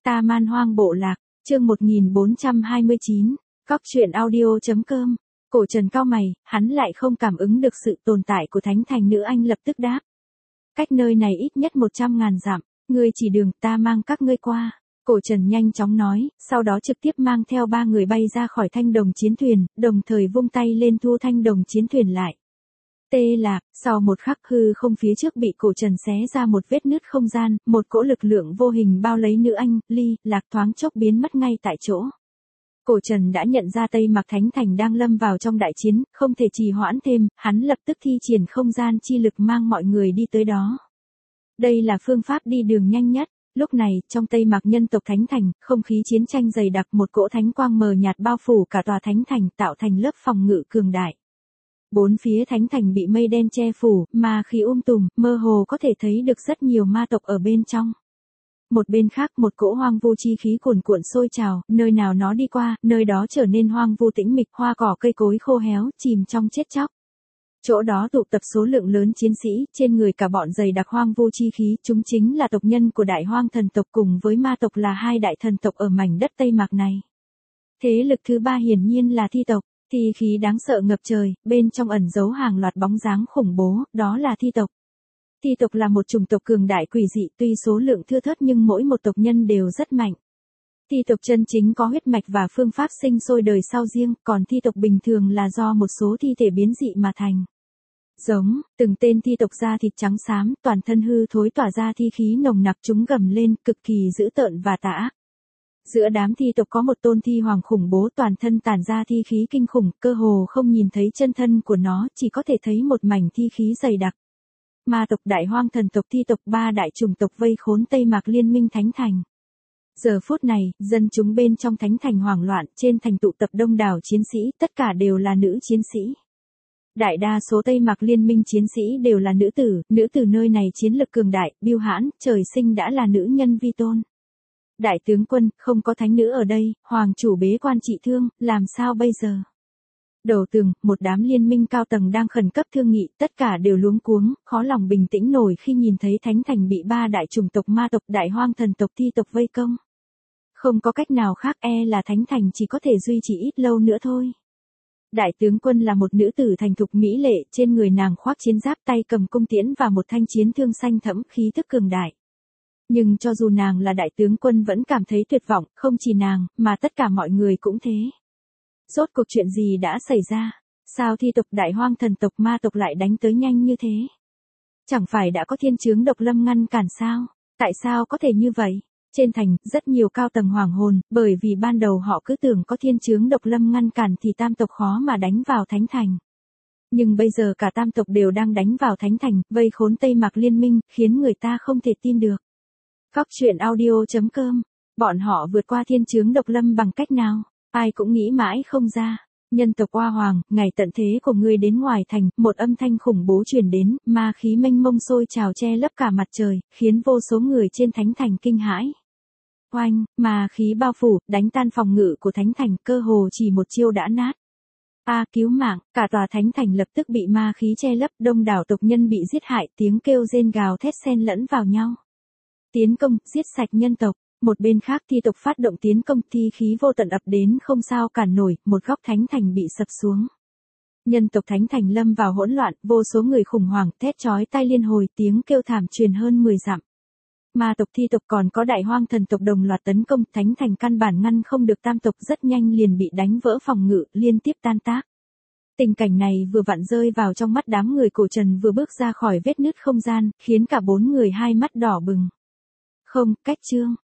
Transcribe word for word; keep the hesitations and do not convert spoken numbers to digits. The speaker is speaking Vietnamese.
Ta Man Hoang Bộ Lạc, chương một nghìn bốn trăm hai mươi chín, Cóc truyện audio chấm com. Cổ Trần cau mày, hắn lại không cảm ứng được sự tồn tại của thánh thành nữ anh lập tức đáp. Cách nơi này ít nhất một trăm ngàn dặm, ngươi chỉ đường, ta mang các ngươi qua. Cổ Trần nhanh chóng nói, sau đó trực tiếp mang theo ba người bay ra khỏi thanh đồng chiến thuyền, đồng thời vung tay lên thu thanh đồng chiến thuyền lại. Tê Lạc, sau một khắc hư không phía trước bị Cổ Trần xé ra một vết nứt không gian, một cỗ lực lượng vô hình bao lấy nữ anh, Ly, Lạc thoáng chốc biến mất ngay tại chỗ. Cổ Trần đã nhận ra Tây Mạc Thánh Thành đang lâm vào trong đại chiến, không thể trì hoãn thêm, hắn lập tức thi triển không gian chi lực mang mọi người đi tới đó. Đây là phương pháp đi đường nhanh nhất. Lúc này, trong Tây Mạc nhân tộc Thánh Thành, không khí chiến tranh dày đặc, một cỗ thánh quang mờ nhạt bao phủ cả tòa Thánh Thành, tạo thành lớp phòng ngự cường đại. Bốn phía Thánh Thành bị mây đen che phủ, ma khí um tùm, mơ hồ có thể thấy được rất nhiều ma tộc ở bên trong. Một bên khác, một cỗ hoang vu chi khí cuồn cuộn sôi trào, nơi nào nó đi qua, nơi đó trở nên hoang vu tĩnh mịch, hoa cỏ cây cối khô héo, chìm trong chết chóc. Chỗ đó tụ tập số lượng lớn chiến sĩ, trên người cả bọn dày đặc hoang vu chi khí, chúng chính là tộc nhân của Đại Hoang thần tộc cùng với ma tộc là hai đại thần tộc ở mảnh đất Tây Mạc này. Thế lực thứ ba hiển nhiên là thi tộc, thi khí đáng sợ ngập trời, bên trong ẩn giấu hàng loạt bóng dáng khủng bố, đó là thi tộc. Thi tộc là một chủng tộc cường đại quỷ dị, tuy số lượng thưa thớt nhưng mỗi một tộc nhân đều rất mạnh. Thi tộc chân chính có huyết mạch và phương pháp sinh sôi đời sau riêng, còn thi tộc bình thường là do một số thi thể biến dị mà thành. Giống, từng tên thi tộc da thịt trắng xám, toàn thân hư thối tỏa ra thi khí nồng nặc, chúng gầm lên, cực kỳ dữ tợn và tà ác. Giữa đám thi tộc có một tôn thi hoàng khủng bố, toàn thân tản ra thi khí kinh khủng, cơ hồ không nhìn thấy chân thân của nó, chỉ có thể thấy một mảnh thi khí dày đặc. Ma tộc, Đại Hoang thần tộc, thi tộc, ba đại chủng tộc vây khốn Tây Mạc Liên minh Thánh Thành. Giờ phút này, dân chúng bên trong Thánh Thành hoảng loạn, trên thành tụ tập đông đảo chiến sĩ, tất cả đều là nữ chiến sĩ. Đại đa số Tây Mạc Liên minh chiến sĩ đều là nữ tử, nữ tử nơi này chiến lực cường đại, biêu hãn, trời sinh đã là nữ nhân vi tôn. Đại tướng quân, không có thánh nữ ở đây, hoàng chủ bế quan trị thương, làm sao bây giờ? Đầu tường, một đám liên minh cao tầng đang khẩn cấp thương nghị, tất cả đều luống cuống, khó lòng bình tĩnh nổi khi nhìn thấy Thánh Thành bị ba đại chủng tộc ma tộc, Đại Hoang thần tộc, thi tộc vây công. Không có cách nào khác, e là Thánh Thành chỉ có thể duy trì ít lâu nữa thôi. Đại tướng quân là một nữ tử thành thục mỹ lệ, trên người nàng khoác chiến giáp, tay cầm cung tiễn và một thanh chiến thương xanh thẫm, khí thức cường đại. Nhưng cho dù nàng là đại tướng quân vẫn cảm thấy tuyệt vọng, không chỉ nàng, mà tất cả mọi người cũng thế. Rốt cuộc chuyện gì đã xảy ra? Sao thi tộc, Đại Hoang thần tộc, ma tộc lại đánh tới nhanh như thế? Chẳng phải đã có thiên chướng độc lâm ngăn cản sao? Tại sao có thể như vậy? Trên thành, rất nhiều cao tầng hoảng hồn, bởi vì ban đầu họ cứ tưởng có thiên chướng độc lâm ngăn cản thì tam tộc khó mà đánh vào Thánh Thành. Nhưng bây giờ cả tam tộc đều đang đánh vào Thánh Thành, vây khốn Tây Mạc Liên minh, khiến người ta không thể tin được. Cóc truyện audio chấm com, bọn họ vượt qua thiên chướng độc lâm bằng cách nào? Ai cũng nghĩ mãi không ra. Nhân tộc Oa Hoàng, ngày tận thế của ngươi đến ngoài thành, một âm thanh khủng bố truyền đến, ma khí mênh mông sôi trào che lấp cả mặt trời, khiến vô số người trên Thánh Thành kinh hãi. Oanh, ma khí bao phủ, đánh tan phòng ngự của Thánh Thành, cơ hồ chỉ một chiêu đã nát. A, cứu mạng, cả tòa Thánh Thành lập tức bị ma khí che lấp, đông đảo tộc nhân bị giết hại, tiếng kêu rên gào thét xen lẫn vào nhau. Tiến công, giết sạch nhân tộc. Một bên khác thi tộc phát động tiến công, thi khí vô tận ập đến không sao cản nổi, một góc Thánh Thành bị sập xuống. Nhân tộc Thánh Thành lâm vào hỗn loạn, vô số người khủng hoảng, thét chói tai liên hồi, tiếng kêu thảm truyền hơn mười dặm. Ma tộc, thi tộc còn có Đại Hoang thần tộc đồng loạt tấn công, Thánh Thành căn bản ngăn không được tam tộc, rất nhanh liền bị đánh vỡ phòng ngự, liên tiếp tan tác. Tình cảnh này vừa vặn rơi vào trong mắt đám người Cổ Trần vừa bước ra khỏi vết nứt không gian, khiến cả bốn người hai mắt đỏ bừng. Không, cách chương.